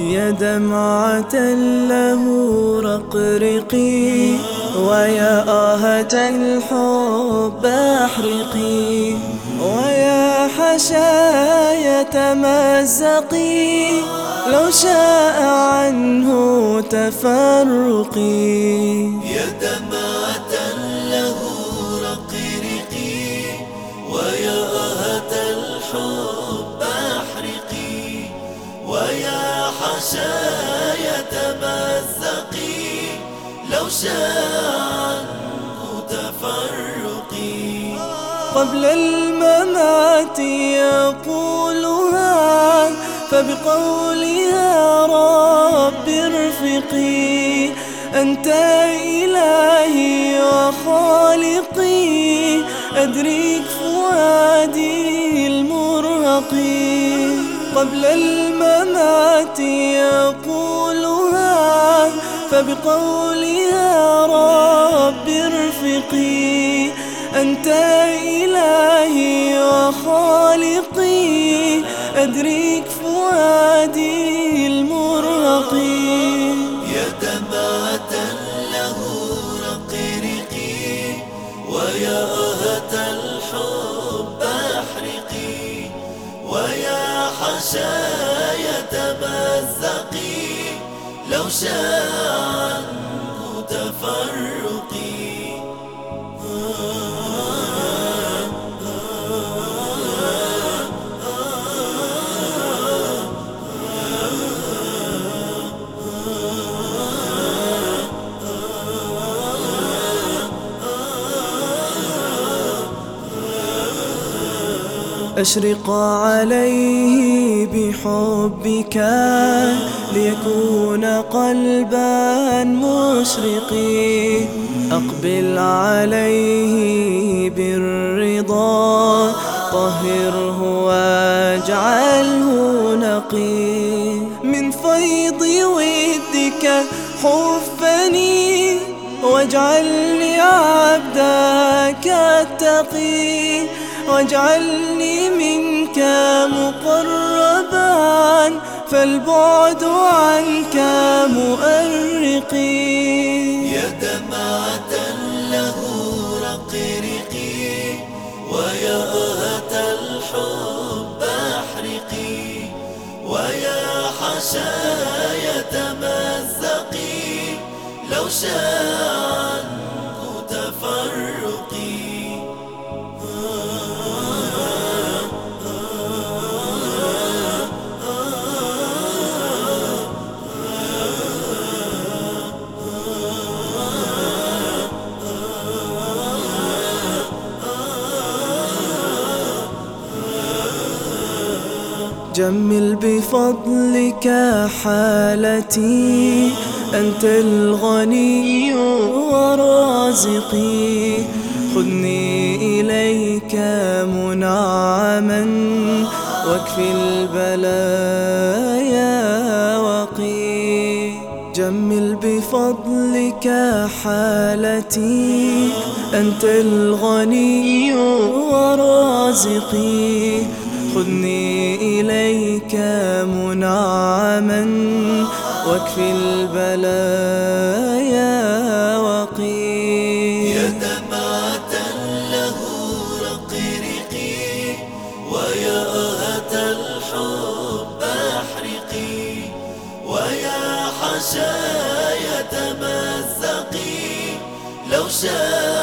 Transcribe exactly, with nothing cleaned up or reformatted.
يا دمعة له رقرقي، ويا آهة الحب احرقي، ويا حشايا تمزقي، لو شاء عنه تفرقي. يا دمعة له رقرقي، ويا آهة الحب احرقي، ويا حشايا تمزقي، لو شاء عنه تفرقي. قبل الممات يقولها، فبقولها رب ارفقي، أنت إلهي وخالقي، أدرك فؤادي المرهقي. قبل الممات يقولها، فبقولها رب ارفقي، أنت إلهي وخالقي، أدرك فؤادي المرهقي. يا دمعة له رقرقي، ويا آهة الحب احرقي، ويا حشايا تمزقي، لو شاء عنه تفرقي. أشرق عليه بحبك، ليكون قلبا مشرقي، أقبل عليه بالرضا، طهره واجعله نقي. من فيض ودك حفني، واجعلني عبدك التقي، واجعلني منك مقربا، فالبعد عنك مؤرقي. يا دمعة له رقرقي، ويا آهة الحب احرقي، ويا حشايا تمزقي، لو شاء عنه تفرقي. جمل بفضلك حالتي، أنت الغني ورازقي، خذني إليك منعما، واكفي البلايا وقي. جمل بفضلك حالتي، أنت الغني ورازقي، خذني إليك منعما، واكفي البلايا وقي. يا دمعة له رقرقي، ويا آهة الحب احرقي، ويا حشايا تمزقي، لو شاء